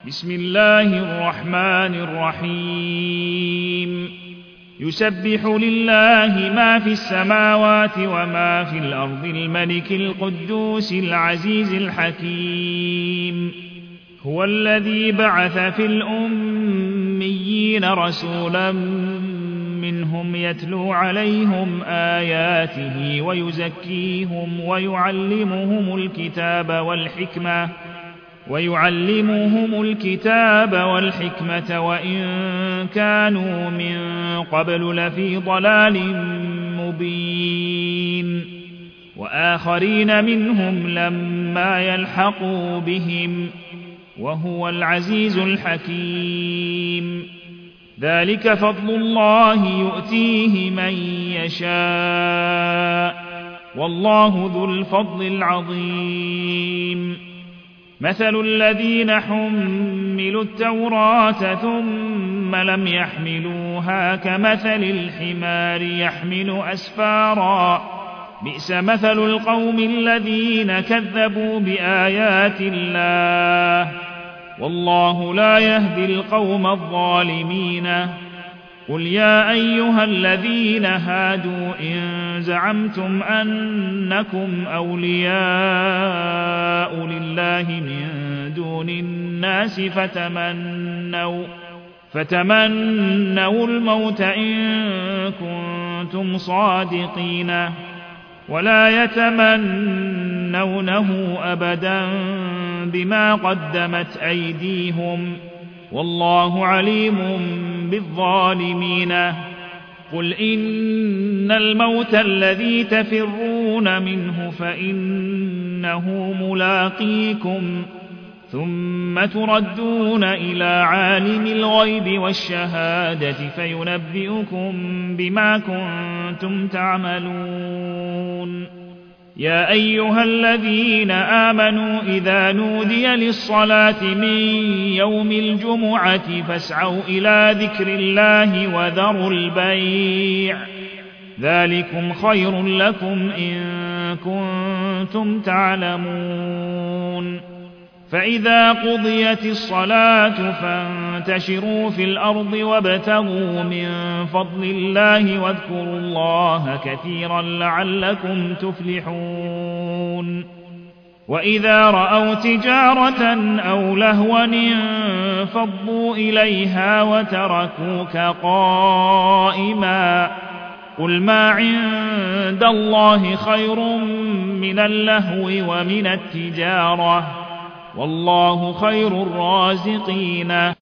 بسم الله الرحمن الرحيم يسبح لله ما في السماوات وما في الأرض الملك القدوس العزيز الحكيم هو الذي بعث في الأميين رسولا منهم يتلو عليهم آياته ويزكيهم ويعلمهم الكتاب والحكمة وإن كانوا من قبل لفي ضلال مبين وآخرين منهم لما يلحقوا بهم وهو العزيز الحكيم ذلك فضل الله يؤتيه من يشاء والله ذو الفضل العظيم مثل الذين حملوا التوراة ثم لم يحملوها كمثل الحمار يحمل أسفارا بئس مثل القوم الذين كذبوا بآيات الله والله لا يهدي القوم الظالمين قل يا أيها الذين هادوا إن زعمتم أنكم أولياء لله من دون الناس فتمنوا الموت إن كنتم صادقين ولا يتمنونه أبدا بما قدمت أيديهم والله عليم بالظالمين قل إن الموت الذي تفرون منه فإنه ملاقيكم ثم تردون إلى عالم الغيب والشهادة فينبئكم بما كنتم تعملون يا أيها الذين آمنوا إذا نودي للصلاة من يوم الجمعة فاسعوا إلى ذكر الله وذروا البيع ذلكم خير لكم إن كنتم تعلمون فإذا قضيت الصلاة فانتشروا في الأرض وابتغوا من فضل الله واذكروا الله كثيرا لعلكم تفلحون وإذا رأوا تجارة أو لهوا انفضوا إليها وتركوك قائما قل ما عند الله خير من اللهو ومن التجارة والله خير الرازقين